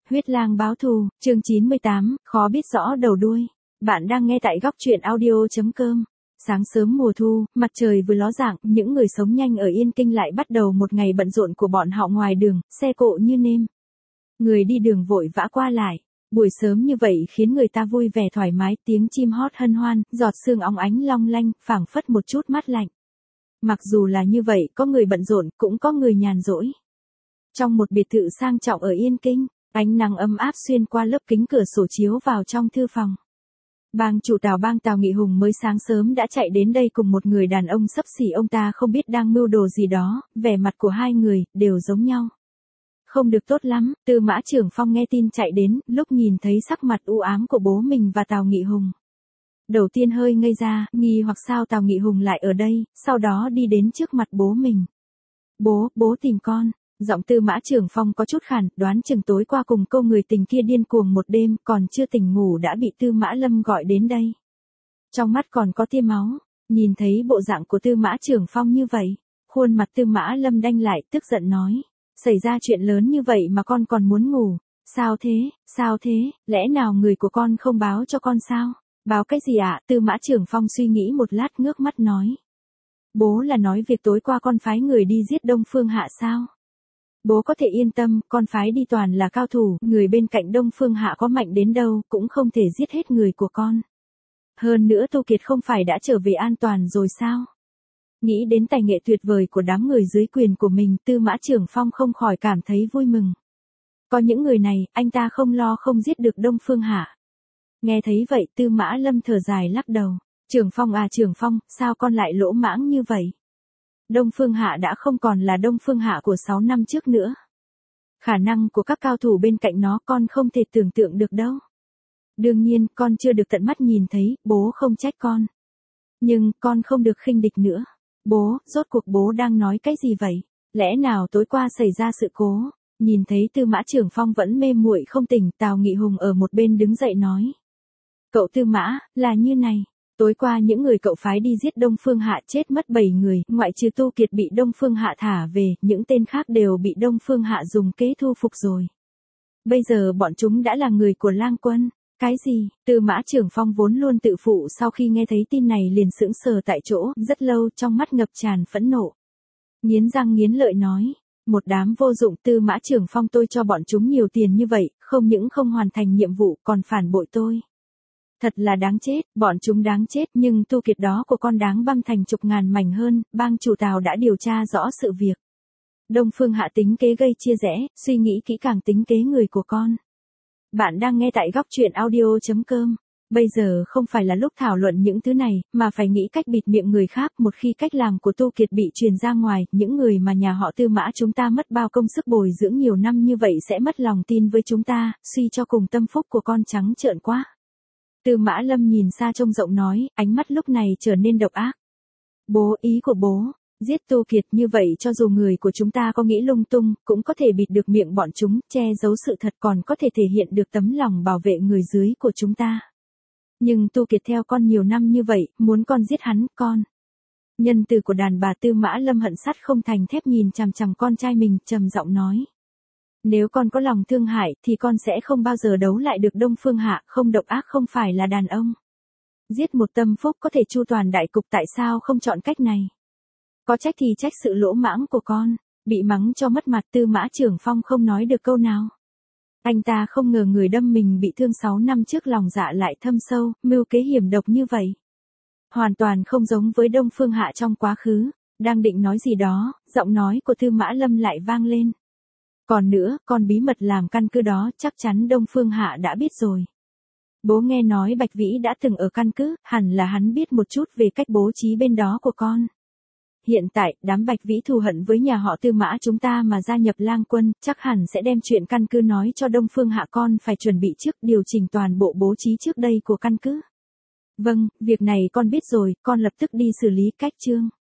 Huyết lang báo thù, chương 98, khó biết rõ đầu đuôi. Bạn đang nghe tại góc truyện audio.com. Sáng sớm mùa thu, mặt trời vừa ló dạng, những người sống nhanh ở Yên Kinh lại bắt đầu một ngày bận rộn của bọn họ ngoài đường, xe cộ như nêm. Người đi đường vội vã qua lại. Buổi sớm như vậy khiến người ta vui vẻ thoải mái, tiếng chim hót hân hoan, giọt sương óng ánh long lanh, phảng phất một chút mát lạnh. Mặc dù là như vậy, có người bận rộn, cũng có người nhàn rỗi. Trong một biệt thự sang trọng ở Yên Kinh, ánh nắng ấm áp xuyên qua lớp kính cửa sổ chiếu vào trong thư phòng. Bang chủ Tào Nghị Hùng mới sáng sớm đã chạy đến đây cùng một người đàn ông xấp xỉ, ông ta không biết đang mưu đồ gì đó, vẻ mặt của hai người đều giống nhau. Không được tốt lắm. Tư Mã Trưởng Phong nghe tin chạy đến, lúc nhìn thấy sắc mặt u ám của bố mình và Tào Nghị Hùng. Đầu tiên hơi ngây ra, nghi hoặc sao Tào Nghị Hùng lại ở đây, sau đó đi đến trước mặt bố mình. Bố tìm con. Giọng Tư Mã Trưởng Phong có chút khàn, đoán chừng tối qua cùng câu người tình kia điên cuồng một đêm, còn chưa tỉnh ngủ đã bị Tư Mã Lâm gọi đến đây. Trong mắt còn có tia máu, nhìn thấy bộ dạng của Tư Mã Trưởng Phong như vậy, khuôn mặt Tư Mã Lâm đanh lại, tức giận nói, xảy ra chuyện lớn như vậy mà con còn muốn ngủ, sao thế, lẽ nào người của con không báo cho con sao? Báo cái gì ạ? Tư Mã Trưởng Phong suy nghĩ một lát ngước mắt nói. Bố là nói việc tối qua con phái người đi giết Đông Phương Hạ sao? Bố có thể yên tâm, con phái đi toàn là cao thủ, người bên cạnh Đông Phương Hạ có mạnh đến đâu, cũng không thể giết hết người của con. Hơn nữa Tu Kiệt không phải đã trở về an toàn rồi sao? Nghĩ đến tài nghệ tuyệt vời của đám người dưới quyền của mình, Tư Mã Trưởng Phong không khỏi cảm thấy vui mừng. Có những người này, anh ta không lo không giết được Đông Phương Hạ. Nghe thấy vậy, Tư Mã Lâm thở dài lắc đầu. Trưởng Phong, sao con lại lỗ mãng như vậy? Đông Phương Hạ đã không còn là Đông Phương Hạ của 6 năm trước nữa. Khả năng của các cao thủ bên cạnh nó con không thể tưởng tượng được đâu. Đương nhiên, con chưa được tận mắt nhìn thấy, bố không trách con. Nhưng, con không được khinh địch nữa. Bố, rốt cuộc bố đang nói cái gì vậy? Lẽ nào tối qua xảy ra sự cố? Nhìn thấy Tư Mã Trưởng Phong vẫn mê muội không tỉnh, Tào Nghị Hùng ở một bên đứng dậy nói. Cậu Tư Mã, là như này. Tối qua những người cậu phái đi giết Đông Phương Hạ chết mất 7 người, ngoại trừ Tu Kiệt bị Đông Phương Hạ thả về, những tên khác đều bị Đông Phương Hạ dùng kế thu phục rồi. Bây giờ bọn chúng đã là người của Lang Quân. Cái gì? Tư Mã Trưởng Phong vốn luôn tự phụ, sau khi nghe thấy tin này liền sững sờ tại chỗ, rất lâu, trong mắt ngập tràn phẫn nộ. Nghiến răng nghiến lợi nói, một đám vô dụng. Tư Mã Trưởng Phong, tôi cho bọn chúng nhiều tiền như vậy, không những không hoàn thành nhiệm vụ, còn phản bội tôi. Thật là đáng chết, bọn chúng đáng chết, nhưng Tu Kiệt đó của con đáng băm thành chục ngàn mảnh hơn, bang chủ Tào đã điều tra rõ sự việc. Đông Phương Hạ tính kế gây chia rẽ, suy nghĩ kỹ càng tính kế người của con. Bạn đang nghe tại góc truyện audio.com. Bây giờ không phải là lúc thảo luận những thứ này, mà phải nghĩ cách bịt miệng người khác. Một khi cách làm của Tu Kiệt bị truyền ra ngoài, những người mà nhà họ Tư Mã chúng ta mất bao công sức bồi dưỡng nhiều năm như vậy sẽ mất lòng tin với chúng ta, suy cho cùng tâm phúc của con trắng trợn quá. Tư Mã Lâm nhìn xa trông rộng nói, ánh mắt lúc này trở nên độc ác. Bố, ý của bố, giết Tu Kiệt như vậy cho dù người của chúng ta có nghĩ lung tung, cũng có thể bịt được miệng bọn chúng, che giấu sự thật, còn có thể thể hiện được tấm lòng bảo vệ người dưới của chúng ta. Nhưng Tu Kiệt theo con nhiều năm như vậy, muốn con giết hắn, con. Nhân từ của đàn bà. Tư Mã Lâm hận sắt không thành thép nhìn chằm chằm con trai mình, trầm giọng nói. Nếu con có lòng thương hại, thì con sẽ không bao giờ đấu lại được Đông Phương Hạ, không độc ác không phải là đàn ông. Giết một tâm phúc có thể chu toàn đại cục, tại sao không chọn cách này? Có trách thì trách sự lỗ mãng của con. Bị mắng cho mất mặt, Tư Mã Trưởng Phong không nói được câu nào. Anh ta không ngờ người đâm mình bị thương 6 năm trước lòng dạ lại thâm sâu, mưu kế hiểm độc như vậy. Hoàn toàn không giống với Đông Phương Hạ trong quá khứ. Đang định nói gì đó, giọng nói của Tư Mã Lâm lại vang lên. Còn nữa, con bí mật làm căn cứ đó, chắc chắn Đông Phương Hạ đã biết rồi. Bố nghe nói Bạch Vĩ đã từng ở căn cứ, hẳn là hắn biết một chút về cách bố trí bên đó của con. Hiện tại, đám Bạch Vĩ thù hận với nhà họ Tư Mã chúng ta mà gia nhập Lang Quân, chắc hẳn sẽ đem chuyện căn cứ nói cho Đông Phương Hạ, con phải chuẩn bị trước, điều chỉnh toàn bộ bố trí trước đây của căn cứ. Vâng, việc này con biết rồi, con lập tức đi xử lý. Cách chương